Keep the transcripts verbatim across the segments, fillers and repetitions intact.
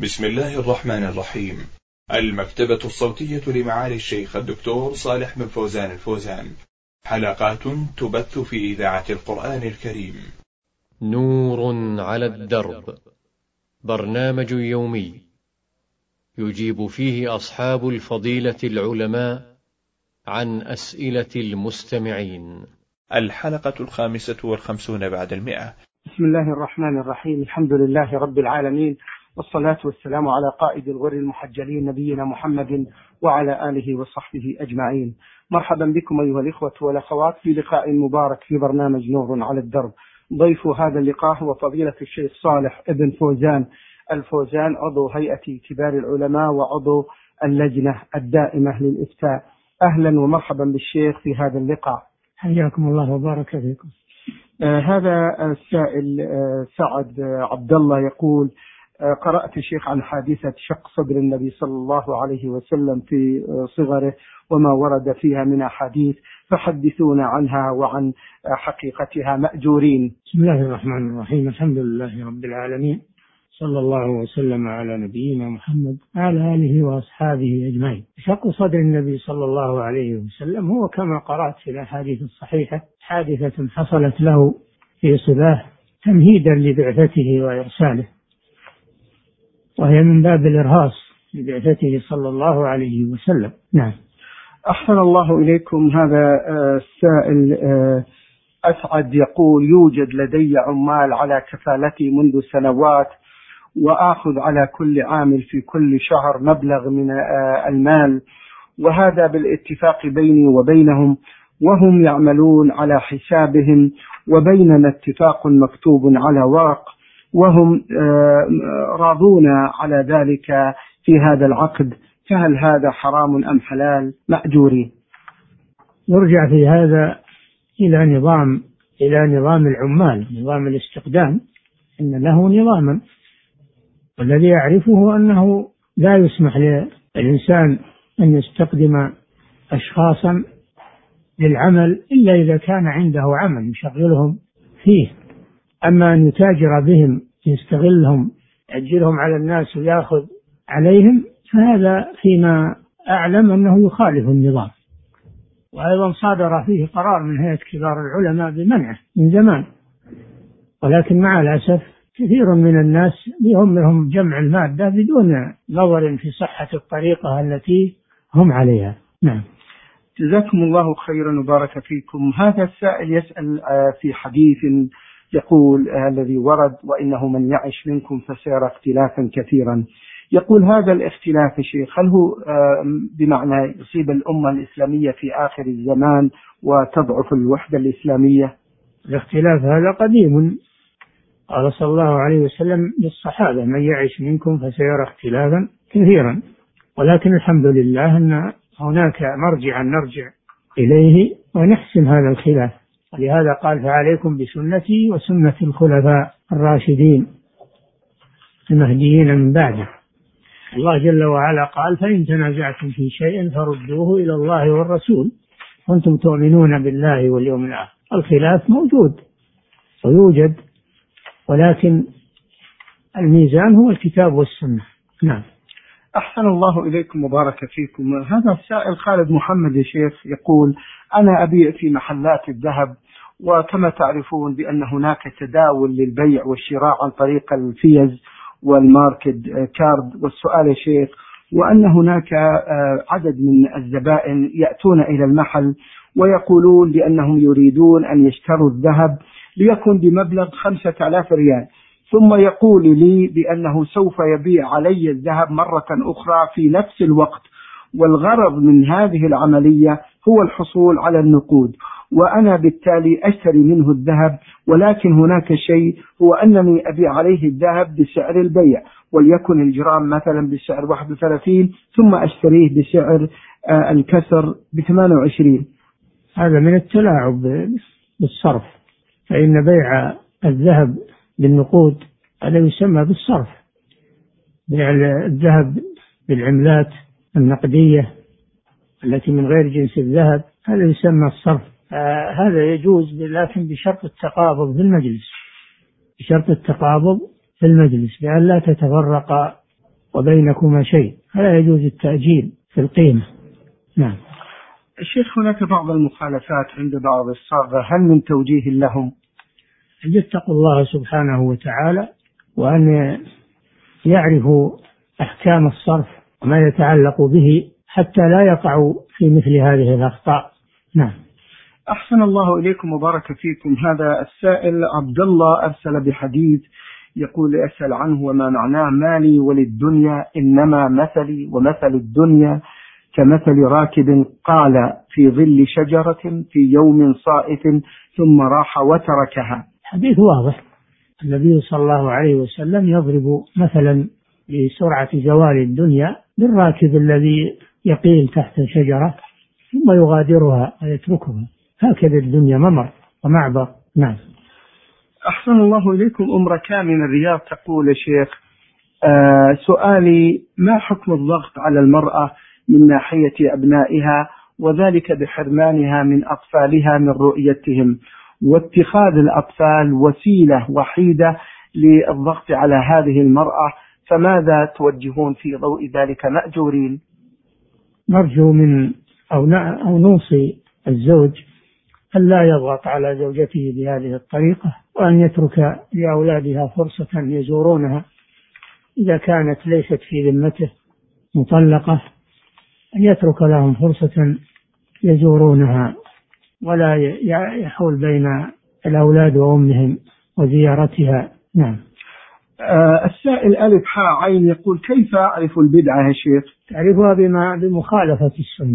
بسم الله الرحمن الرحيم. المكتبة الصوتية لمعالي الشيخ الدكتور صالح بن فوزان الفوزان، حلقات تبث في إذاعة القرآن الكريم. نور على الدرب، برنامج يومي يجيب فيه أصحاب الفضيلة العلماء عن أسئلة المستمعين. الحلقة الخامسة والخمسون بعد المئة. بسم الله الرحمن الرحيم. الحمد لله رب العالمين، والصلاة والسلام على قائد الغر المحجلين نبينا محمد وعلى آله وصحبه أجمعين. مرحبا بكم أيها الإخوة والأخوات في لقاء مبارك في برنامج نور على الدرب. ضيف هذا اللقاء هو فضيلة الشيخ صالح ابن فوزان الفوزان، عضو هيئة كبار العلماء وعضو اللجنة الدائمة للإفتاء. أهلا ومرحبا بالشيخ في هذا اللقاء. حياكم الله وبارك فيكم. آه هذا السائل آه سعد آه عبد الله يقول: آه قرأت شيخ عن حادثة شق صدر النبي صلى الله عليه وسلم في آه صغره وما ورد فيها من أحاديث، فحدثونا عنها وعن آه حقيقتها مأجورين. بسم الله الرحمن الرحيم. الحمد لله رب العالمين، صلى الله وسلم على نبينا محمد وعلى آله وأصحابه أجمعين. شق صدر النبي صلى الله عليه وسلم هو كما قرأت في الأحاديث الصحيحة حادثة حصلت له في صباه تمهيدا لبعثته وإرساله، وهي من باب الإرهاص لبعثته صلى الله عليه وسلم. نعم. أحسن الله إليكم. هذا السائل أسعد يقول: يوجد لدي عمال على كفالتي منذ سنوات، وآخذ على كل عامل في كل شهر مبلغ من المال، وهذا بالاتفاق بيني وبينهم، وهم يعملون على حسابهم، وبيننا اتفاق مكتوب على ورق، وهم راضون على ذلك في هذا العقد، فهل هذا حرام أم حلال؟ مأجورين. نرجع في هذا إلى نظام إلى نظام العمال، نظام الاستقدام، إن له نظاما، والذي يعرفه أنه لا يسمح للإنسان أن يستقدم أشخاصا للعمل إلا إذا كان عنده عمل يشغلهم فيه. أما أن يتاجر بهم، يستغلهم، يأجرهم على الناس ويأخذ عليهم، فهذا فيما أعلم أنه يخالف النظام. وأيضا صادر فيه قرار من هيئة كبار العلماء بمنعه من زمان، ولكن مع الأسف كثير من الناس يهمهم جمع المادة بدون نظر في صحة الطريقة التي هم عليها. نعم. جزاكم الله خيرا وبارك فيكم. هذا السائل يسأل في حديث يقول الذي ورد: وإنه من يعش منكم فسيرى اختلافا كثيرا. يقول هذا الاختلاف يا شيخ هل هو بمعنى يصيب الأمة الإسلامية في آخر الزمان وتضعف الوحدة الإسلامية؟ الاختلاف هذا قديم، قال صلى الله عليه وسلم للصحابة: من يعش منكم فسيرى اختلافا كثيرا، ولكن الحمد لله أن هناك مرجعا نرجع إليه ونحسم هذا الخلاف. ولهذا قال: فعليكم بسنتي وسنة الخلفاء الراشدين المهديين من بعده. الله جل وعلا قال: فإن تنازعتم في شيء فردوه إلى الله والرسول كنتم تؤمنون بالله واليوم الآخر. الخلاف موجود ويوجد، ولكن الميزان هو الكتاب والسنة. نعم. أحسن الله إليكم وبارك فيكم. هذا السائل خالد محمد يا شيخ يقول: أنا أبيع في محلات الذهب، وكما تعرفون بأن هناك تداول للبيع والشراء عن طريق الفيز والماركت كارد. والسؤال يا شيخ: وأن هناك عدد من الزبائن يأتون إلى المحل ويقولون بأنهم يريدون أن يشتروا الذهب ليكون بمبلغ خمسة آلاف ريال، ثم يقول لي بأنه سوف يبيع علي الذهب مرة أخرى في نفس الوقت، والغرض من هذه العملية هو الحصول على النقود، وأنا بالتالي أشتري منه الذهب، ولكن هناك شيء هو أنني أبيع عليه الذهب بسعر البيع، وليكن الجرام مثلا بسعر واحد وثلاثين، ثم أشتريه بسعر آه الكسر بثمانية وعشرين. هذا من التلاعب بالصرف، فإن بيع الذهب بالنقود هذا يسمى بالصرف. بيع الذهب بالعملات النقدية التي من غير جنس الذهب هذا يسمى الصرف. آه هذا يجوز، لكن بشرط التقابض في المجلس، بشرط التقابض في المجلس، بأن لا تتفرق وبينكما شيء، فلا يجوز التأجيل في القيمة. نعم. الشيخ، هناك بعض المخالفات عند بعض الصاغة، هل من توجيه لهم؟ أن يتقوا الله سبحانه وتعالى، وأن يعرفوا أحكام الصرف وما يتعلق به حتى لا يقعوا في مثل هذه الأخطاء. نعم. أحسن الله إليكم وبارك فيكم. هذا السائل عبد الله أرسل بحديث يقول أسأل عنه وما معناه: مالي وللدنيا إنما مثلي ومثل الدنيا كمثل راكب قال في ظل شجرة في يوم صائف ثم راح وتركها. حديث واضح. النبي صلى الله عليه وسلم يضرب مثلا بسرعة زوال الدنيا بالراكب الذي يقيل تحت شجرة ثم يغادرها ويتركها، هكذا الدنيا ممر ومعبر. نعم. أحسن الله إليكم. أم ركان من الرياض تقول: يا شيخ، آه سؤالي: ما حكم الضغط على المرأة من ناحية أبنائها، وذلك بحرمانها من أطفالها من رؤيتهم، واتخاذ الأطفال وسيلة وحيدة للضغط على هذه المرأة، فماذا توجهون في ضوء ذلك مأجورين؟ نرجو من أو, أو نوصي الزوج أن لا يضغط على زوجته بهذه الطريقة، وأن يترك لأولادها فرصة يزورونها إذا كانت ليست في ذمته مطلقة، أن يترك لهم فرصة يزورونها ولا يحول بين الأولاد وأمهم وزيارتها. نعم. آه السائل ألف حاء عين يقول: كيف أعرف البدعة يا شيخ؟ تعرفها بما بمخالفة السنة.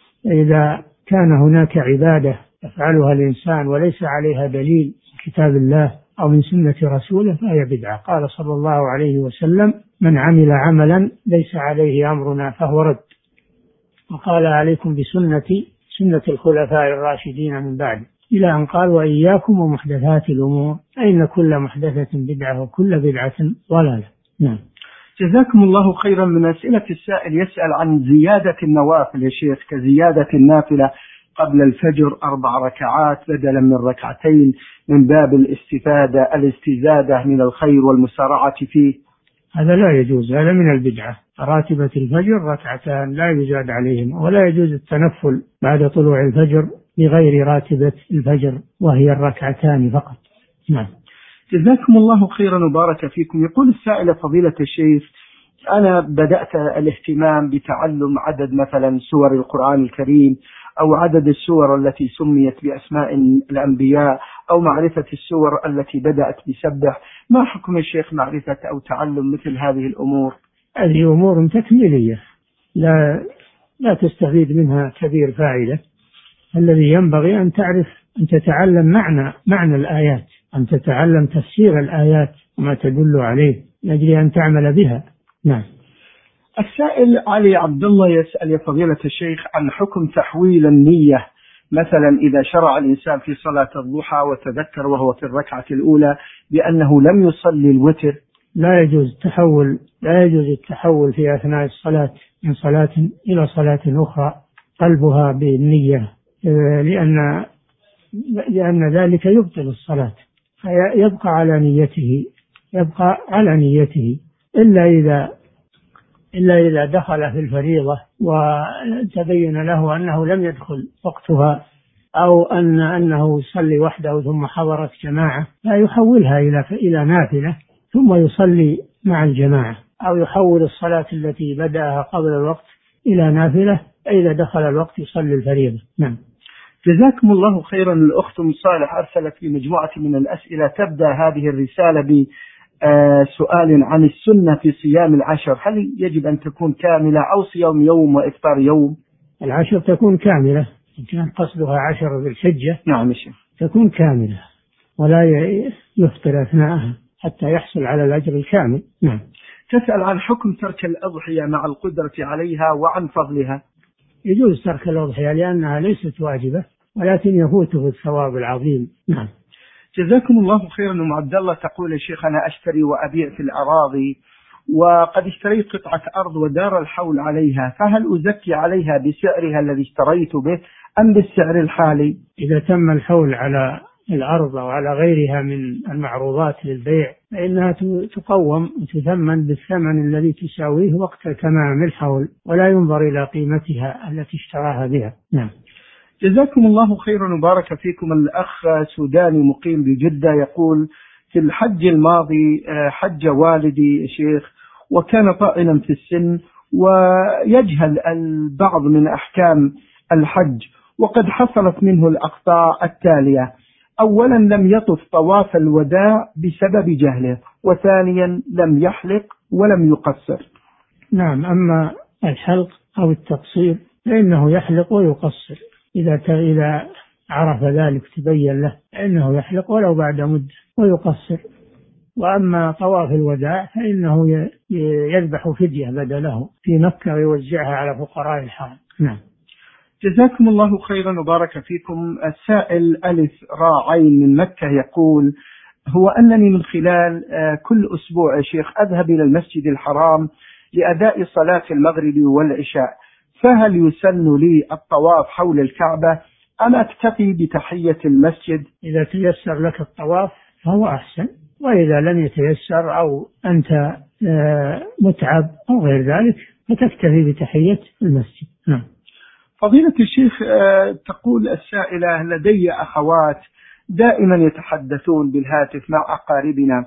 إذا كان هناك عبادة يفعلها الإنسان وليس عليها دليل من كتاب الله أو من سنة رسوله فهي بدعة. قال صلى الله عليه وسلم: من عمل عملا ليس عليه أمرنا فهو رد. وقال: عليكم بسنتي سنة الخلفاء الراشدين من بعد، إلى أن قال: وإياكم ومحدثات الأمور فإن كل محدثة بدعة وكل بدعة ضلالة. نعم. جزاكم الله خيرا. من أسئلة السائل يسأل عن زيادة النوافل يا شيخ، كزيادة النافلة قبل الفجر أربع ركعات بدلا من ركعتين من باب الاستفادة الاستزادة من الخير والمسارعة فيه. هذا لا يجوز، هذا من البدعة. راتبة الفجر ركعتان لا يزاد عليهم، ولا يجوز التنفل بعد طلوع الفجر بغير راتبة الفجر وهي الركعتان فقط. نعم. جزاكم الله خيرا وبارك فيكم. يقول السائل: فضيلة الشيخ، أنا بدأت الاهتمام بتعلم عدد مثلا سور القرآن الكريم أو عدد السور التي سميت بأسماء الأنبياء أو معرفة السور التي بدأت بسبح، ما حكم الشيخ معرفة أو تعلم مثل هذه الأمور؟ هذه أمور تكميلية لا لا تستفيد منها كبير فائدة. الذي ينبغي أن تعرف أن تتعلم معنى معنى الآيات، أن تتعلم تفسير الآيات وما تدل عليه لأجل أن تعمل بها. نعم. السائل علي عبد الله يسأل: يا فضيلة الشيخ، عن حكم تحويل النية، مثلا إذا شرع الإنسان في صلاة الضحى وتذكر وهو في الركعة الأولى بأنه لم يصلي الوتر. لا يجوز التحول لا يجوز التحول في أثناء الصلاة من صلاة إلى صلاة أخرى قلبها بالنية، لأن لأن ذلك يبطل الصلاة، فيبقى على نيته يبقى على نيته إلا إذا إلا إذا دخل في الفريضة وتبين له أنه لم يدخل وقتها، أو أن أنه يصلي وحده ثم حضرت جماعة، لا يحولها إلى إلى نافلة ثم يصلي مع الجماعة، أو يحول الصلاة التي بدأها قبل الوقت إلى نافلة، إذا دخل الوقت يصلي الفريضة. نعم. جزاكم الله خيرا. الأخت أم صالح أرسلت لي مجموعة من الأسئلة، تبدأ هذه الرسالة بسؤال عن السنة في صيام العشر، هل يجب أن تكون كاملة أو صيام يوم وإفطار يوم؟ العشر تكون كاملة إن كان قصدها عشر ذي الحجة. نعم شيخ. تكون كاملة ولا يفطر أثناءها حتى يحصل على الأجر الكامل. نعم. تسأل عن حكم ترك الأضحية مع القدرة عليها وعن فضلها. يجوز ترك الأضحية لأنها ليست واجبة ولكن يفوته الثواب العظيم. نعم. جزاكم الله خيرا. أم عبد الله تقول: يا شيخ، أنا أشتري وأبيع في الأراضي وقد اشتريت قطعة أرض ودار الحول عليها، فهل أزكي عليها بسعرها الذي اشتريت به أم بالسعر الحالي؟ إذا تم الحول على الأرض أو على غيرها من المعروضات للبيع فإنها تقوم وتثمن بالثمن الذي تساويه وقت تمام الحول، ولا ينظر إلى قيمتها التي اشتراها بها. نعم. جزاكم الله خيرا وبارك فيكم. الأخ سوداني مقيم بجدة يقول: في الحج الماضي حج والدي شيخ، وكان طائلا في السن ويجهل البعض من أحكام الحج، وقد حصلت منه الأخطاء التالية: أولا لم يطف طواف الوداع بسبب جهله، وثانيا لم يحلق ولم يقصر. نعم. أما الحلق أو التقصير فإنه يحلق ويقصر إذا إذا عرف ذلك تبين له فإنه يحلق ولو بعد مدة ويقصر. وأما طواف الوداع فإنه يذبح فدية بدله في مكة ويوزعها على فقراء الحرم. نعم. جزاكم الله خيرا وبارك فيكم. السائل ألف راعين من مكة يقول: هو أنني من خلال كل أسبوع يا شيخ أذهب إلى المسجد الحرام لأداء صلاة المغرب والعشاء، فهل يسن لي الطواف حول الكعبة أم أكتفي بتحية المسجد؟ إذا تيسر لك الطواف فهو أحسن، وإذا لم يتيسر أو أنت متعب أو غير ذلك فتكتفي بتحية المسجد. نعم. فضيلة الشيخ، تقول السائلة: لدي أخوات دائما يتحدثون بالهاتف مع أقاربنا،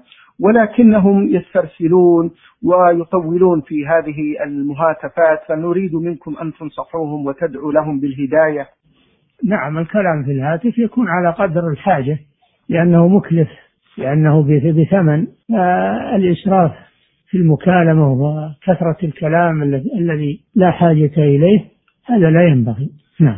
ولكنهم يسترسلون ويطولون في هذه المهاتفات، فنريد منكم أن تنصحوهم وتدعوا لهم بالهداية. نعم. الكلام في الهاتف يكون على قدر الحاجة لأنه مكلف، لأنه بثمن. الإسراف في المكالمة وكثرة الكلام الذي لا حاجة إليه هذا لا ينبغي. نعم.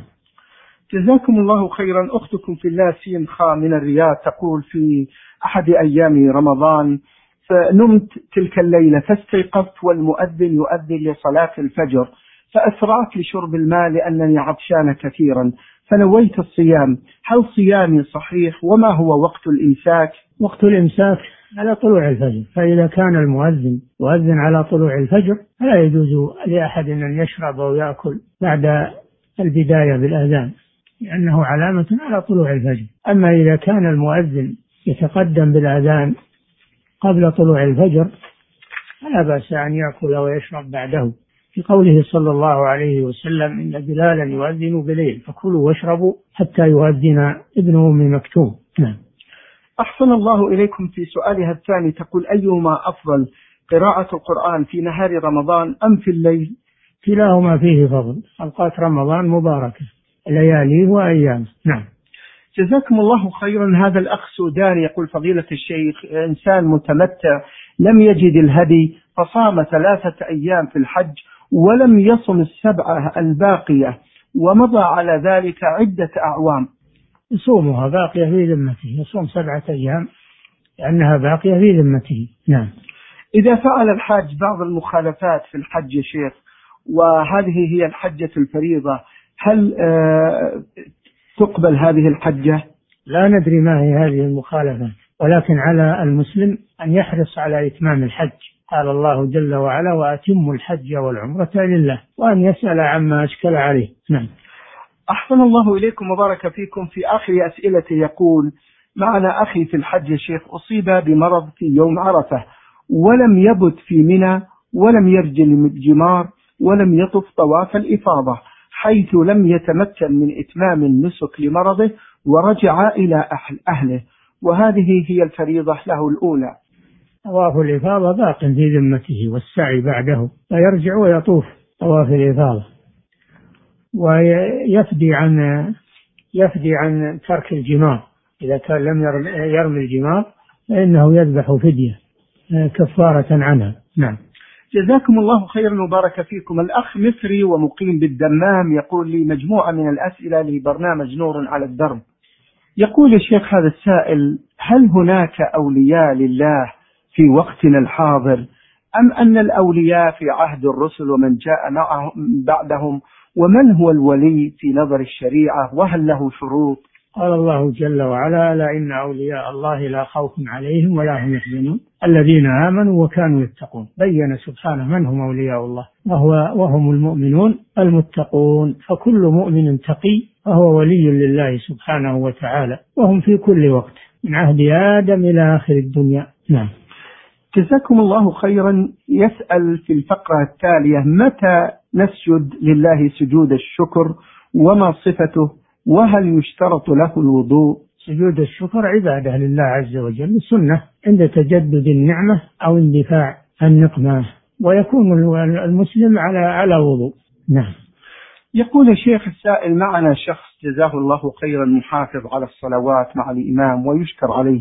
جزاكم الله خيرا. أختكم في الله سين خا من الرياض تقول: في أحد أيام رمضان فنمت تلك الليلة فاستيقظت والمؤذن يؤذن لصلاة الفجر، فأسرعت لشرب الماء لأنني عطشان كثيرا، فنويت الصيام. هل صيامي صحيح؟ وما هو وقت الإمساك؟ وقت الإمساك على طلوع الفجر، فإذا كان المؤذن يؤذن على طلوع الفجر فلا يجوز لأحد أن يشرب أو يأكل بعد البداية بالأذان، لأنه علامة على طلوع الفجر. أما إذا كان المؤذن يتقدم بالأذان قبل طلوع الفجر فلا بأس أن يأكل ويشرب بعده، في قوله صلى الله عليه وسلم: إن بلالا يؤذن بليل فكلوا واشربوا حتى يؤذن ابن أم مكتوم. نعم. أحسن الله إليكم. في سؤالها الثاني تقول: أيهما أفضل، قراءة القرآن في نهار رمضان أم في الليل؟ كلاهما فيه فضل. أوقات رمضان مباركة، ليالي وأيام. نعم. جزاكم الله خيرا. هذا الأخ سوداني يقول: فضيلة الشيخ، إنسان متمتع لم يجد الهدي فصام ثلاثة أيام في الحج ولم يصم السبعة الباقية ومضى على ذلك عدة أعوام، يصومها باقية في ذمته، يصوم سبعة أيام لأنها باقية في ذمته. نعم. إذا فعل الحاج بعض المخالفات في الحج يا شيخ، وهذه هي الحجة الفريضة، هل آه تقبل هذه الحجة؟ لا ندري ما هي هذه المخالفات، ولكن على المسلم أن يحرص على إتمام الحج. قال الله جل وعلا: وأتموا الحج والعمرة لله، وأن يسأل عما أشكل عليه. نعم. أحسن الله إليكم وبارك فيكم. في آخر أسئلته يقول: معنا أخي في الحج يا شيخ أصيب بمرض في يوم عرفة ولم يبت في منى ولم يرجل الجمار ولم يطف طواف الإفاضة، حيث لم يتمكن من إتمام النسك لمرضه ورجع إلى أهله، وهذه هي الفريضة له الأولى. طواف الإفاضة باق في ذمته والسعي بعده، فيرجع ويطوف طواف الإفاضة ويفدي عن يفدي عن ترك الجمار. إذا كان لم يرمي الجمار فإنه يذبح فدية كفارة عنها. نعم. جزاكم الله خيرا وبارك فيكم. الأخ مصري ومقيم بالدمام يقول لي مجموعة من الأسئلة لبرنامج نور على الدرب. يقول يا شيخ هذا السائل: هل هناك أولياء لله في وقتنا الحاضر، أم أن الأولياء في عهد الرسل ومن جاء معهم بعدهم؟ ومن هو الولي في نظر الشريعة، وهل له شروط؟ قال الله جل وعلا: ألا إن أولياء الله لا خوف عليهم ولا هم يحزنون الذين آمنوا وكانوا يتقون. بين سبحانه من هم أولياء الله، وهو وهم المؤمنون المتقون. فكل مؤمن تقي فهو ولي لله سبحانه وتعالى، وهم في كل وقت من عهد آدم إلى آخر الدنيا. نعم. جزاكم الله خيرا. يسأل في الفقرة التالية: متى نسجد لله سجود الشكر وما صفته، وهل يشترط له الوضوء؟ سجود الشكر عبادة لله عز وجل، سنة عند تجدد النعمة أو اندفاع النقمة، ويكون المسلم على على وضوء. نعم. يقول الشيخ السائل: معنا شخص جزاه الله خيرا محافظ على الصلوات مع الإمام ويشكر عليه،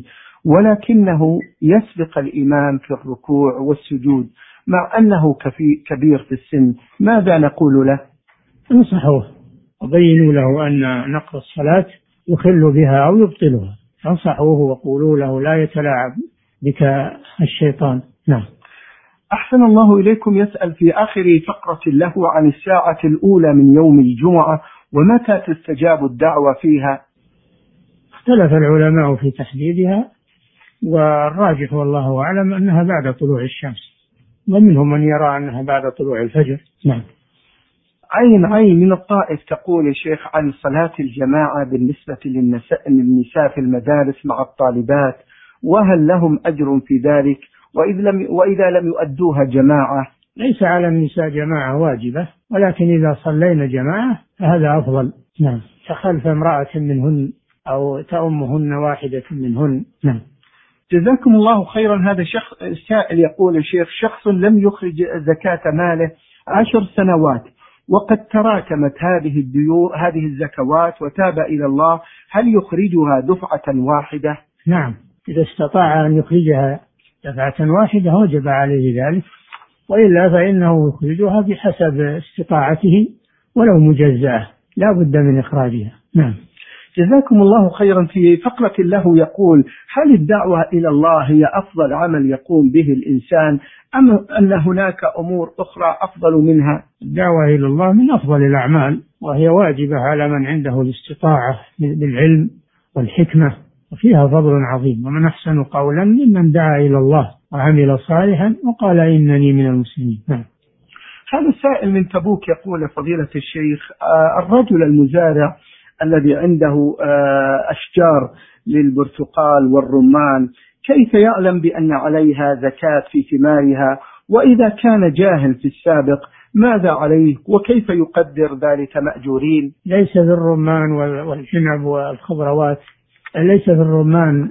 ولكنه يسبق الإمام في الركوع والسجود مع أنه كبير في السن، ماذا نقول له؟ انصحوه وبينوا له أن نقض الصلاة يخل بها أو يبطلها، انصحوه وقولوا له لا يتلاعب بك الشيطان. نعم. أحسن الله إليكم. يسأل في آخر فقرة له عن الساعة الأولى من يوم الجمعة ومتى تستجاب الدعوة فيها. اختلف العلماء في تحديدها، والراجح والله أعلم أنها بعد طلوع الشمس، ومنهم من يرى أنها بعد طلوع الفجر. نعم. عين عين من الطائف تقول يا شيخ عن صلاة الجماعة بالنسبة للنساء في المدارس مع الطالبات، وهل لهم أجر في ذلك، وإذا لم, وإذا لم يؤدوها جماعة؟ ليس على النساء جماعة واجبة، ولكن إذا صلينا جماعة فهذا أفضل. نعم. تخلف امرأة منهن أو تأمهن واحدة منهن. نعم. جزاكم الله خيرا. هذا شخص سائل يقول الشيخ: شخص لم يخرج زكاة ماله عشر سنوات وقد تراكمت هذه الديون هذه الزكوات وتاب إلى الله، هل يخرجها دفعة واحدة؟ نعم، إذا استطاع أن يخرجها دفعة واحدة وجب عليه ذلك، وإلا فإنه يخرجها بحسب استطاعته ولو مجزأة، لا بد من إخراجها. نعم. جزاكم الله خيرا. في فقرة له يقول: هل الدعوة إلى الله هي أفضل عمل يقوم به الإنسان، أم أن هناك أمور أخرى أفضل منها؟ الدعوة إلى الله من أفضل الأعمال، وهي واجبة على من عنده الاستطاعة بالعلم والحكمة، وفيها فضل عظيم. ومن أحسن قولا ممن دعا إلى الله وعمل صالحا وقال إنني من المسلمين. نعم. هذا السائل من تبوك يقول: فضيلة الشيخ، الرجل المزارع الذي عنده أشجار للبرتقال والرمان كيف يعلم بأن عليها زكاة في ثمارها؟ وإذا كان جاهل في السابق ماذا عليه؟ وكيف يقدر ذلك مأجورين؟ ليس في الرمان والعنب والخضروات ليس في الرمان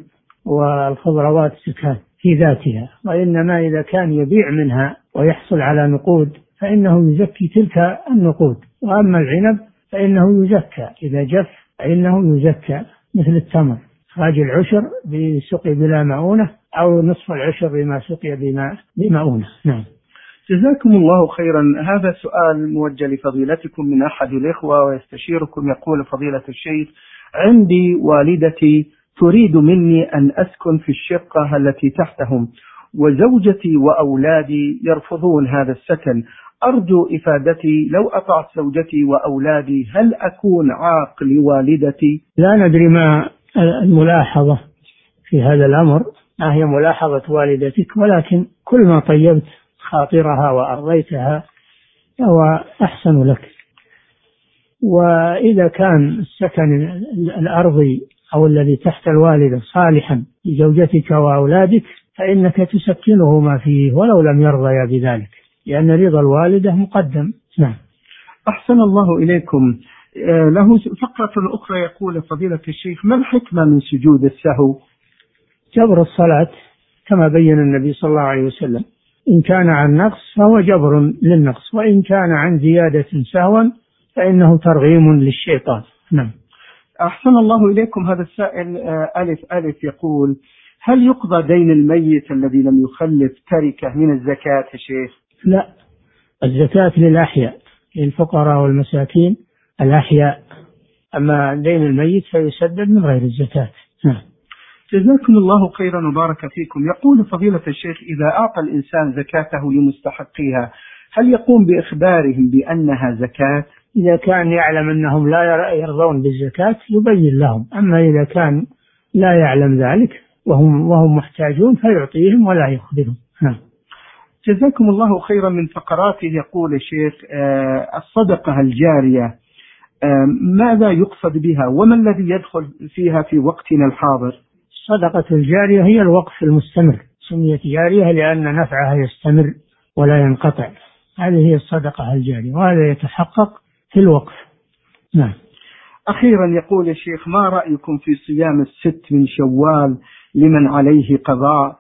والخضروات زكاة في ذاتها، وإنما إذا كان يبيع منها ويحصل على نقود فإنه يزكي تلك النقود. وأما العنب فإنه يزكى إذا جف، فإنه يزكى مثل التمر، إخراج العشر بسقي بلا مؤونة أو نصف العشر بما سقي بما بمؤونة. نعم. جزاكم الله خيرا. هذا سؤال موجه لفضيلتكم من أحد الإخوة ويستشيركم، يقول: فضيلة الشيخ، عندي والدتي تريد مني أن أسكن في الشقة التي تحتهم، وزوجتي وأولادي يرفضون هذا السكن، أرجو إفادتي، لو أطعت زوجتي وأولادي هل أكون عاق لوالدتي؟ لا ندري ما الملاحظة في هذا الأمر، ما هي ملاحظة والدتك، ولكن كل ما طيبت خاطرها وأرضيتها فهو أحسن لك. وإذا كان السكن الأرضي أو الذي تحت الوالدة صالحا لزوجتك وأولادك فإنك تسكنهما فيه ولو لم يرضيا بذلك، لأن رضا الوالدة مقدم. نعم. أحسن الله إليكم. له فقرة أخرى يقول: فضيلة الشيخ، ما الحكمة من سجود السهو؟ جبر الصلاة كما بين النبي صلى الله عليه وسلم، إن كان عن نقص فهو جبر للنقص، وإن كان عن زيادة سهوا فإنه ترغيم للشيطان. نعم. أحسن الله إليكم. هذا السائل ألف ألف يقول: هل يقضى دين الميت الذي لم يخلف تركة من الزكاة يا شيخ؟ لا، الزكاة للأحياء، للفقراء والمساكين الأحياء، أما دين الميت فيسدد من غير الزكاة. نعم. جزاكم الله خيرا وبارك فيكم. يقول: فضيلة الشيخ، إذا أعطى الإنسان زكاته لمستحقيها هل يقوم بإخبارهم بأنها زكاة؟ إذا كان يعلم أنهم لا يرضون بالزكاة يبين لهم، أما إذا كان لا يعلم ذلك وهم, وهم محتاجون فيعطيهم ولا يخبرهم. نعم. جزاكم الله خيرا. من فقراته يقول الشيخ آه الصدقة الجارية آه ماذا يقصد بها وما الذي يدخل فيها في وقتنا الحاضر؟ الصدقة الجارية هي الوقف المستمر، سميت جارية لأن نفعها يستمر ولا ينقطع، هذه هي الصدقة الجارية، وهذا يتحقق في الوقف. نعم. أخيرا يقول الشيخ ما رأيكم في صيام الست من شوال لمن عليه قضاء؟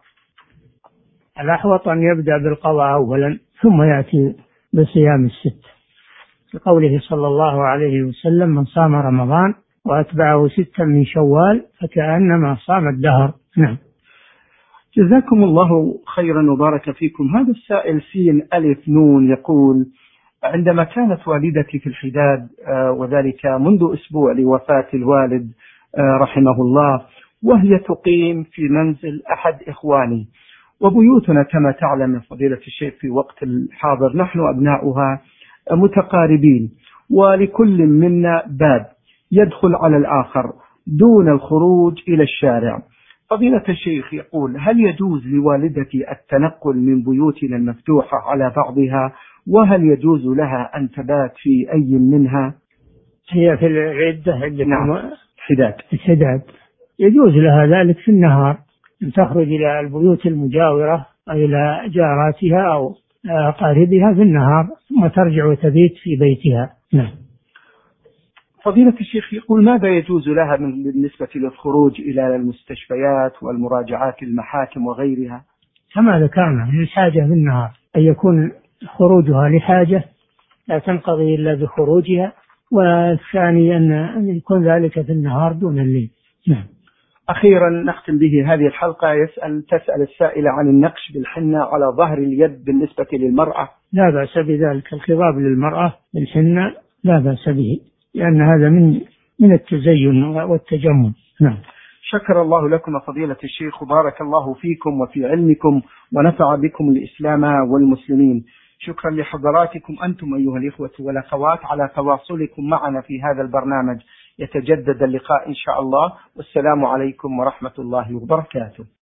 الأحوط أن يبدأ بالقضاء أولا ثم يأتي بصيام الست، لقوله صلى الله عليه وسلم من صام رمضان وأتبعه ستا من شوال فكأنما صام الدهر. نعم. جزاكم الله خيرا وبارك فيكم. هذا السائل سين ألف نون يقول عندما كانت والدتي في الحداد وذلك منذ أسبوع لوفاة الوالد رحمه الله، وهي تقيم في منزل أحد إخواني، وبيوتنا كما تعلم فضيلة الشيخ في وقت الحاضر نحن أبناؤها متقاربين، ولكل منا باب يدخل على الآخر دون الخروج إلى الشارع. فضيلة الشيخ يقول هل يجوز لوالدتي التنقل من بيوتنا المفتوحة على بعضها، وهل يجوز لها أن تبات في أي منها؟ هي في العدة عدة نعم. الحداد الحداد يجوز لها ذلك في النهار، أن تخرج إلى البيوت المجاورة أو إلى جاراتها أو أقاربها في النهار ثم ترجع وتبيت في بيتها. نعم. فضيلة الشيخ يقول ماذا يجوز لها من بالنسبة للخروج إلى المستشفيات والمراجعات المحاكم وغيرها؟ كما ذكرنا للحاجة في النهار، أن يكون خروجها لحاجة لا تنقضي إلا بخروجها، والثاني أن يكون ذلك في النهار دون الليل. نعم. أخيرا نختم به هذه الحلقة. يسأل تسأل السائلة عن النقش بالحنة على ظهر اليد بالنسبة للمرأة. لا بأس بذلك، الخضاب للمرأة بالحنة لا بأس به، لأن هذا من من التزين والتجمل. نعم. شكر الله لكم فضيلة الشيخ وبارك الله فيكم وفي علمكم ونفع بكم الإسلام والمسلمين. شكرا لحضراتكم أنتم أيها الإخوة والأخوات على تواصلكم معنا في هذا البرنامج. يتجدد اللقاء إن شاء الله، والسلام عليكم ورحمة الله وبركاته.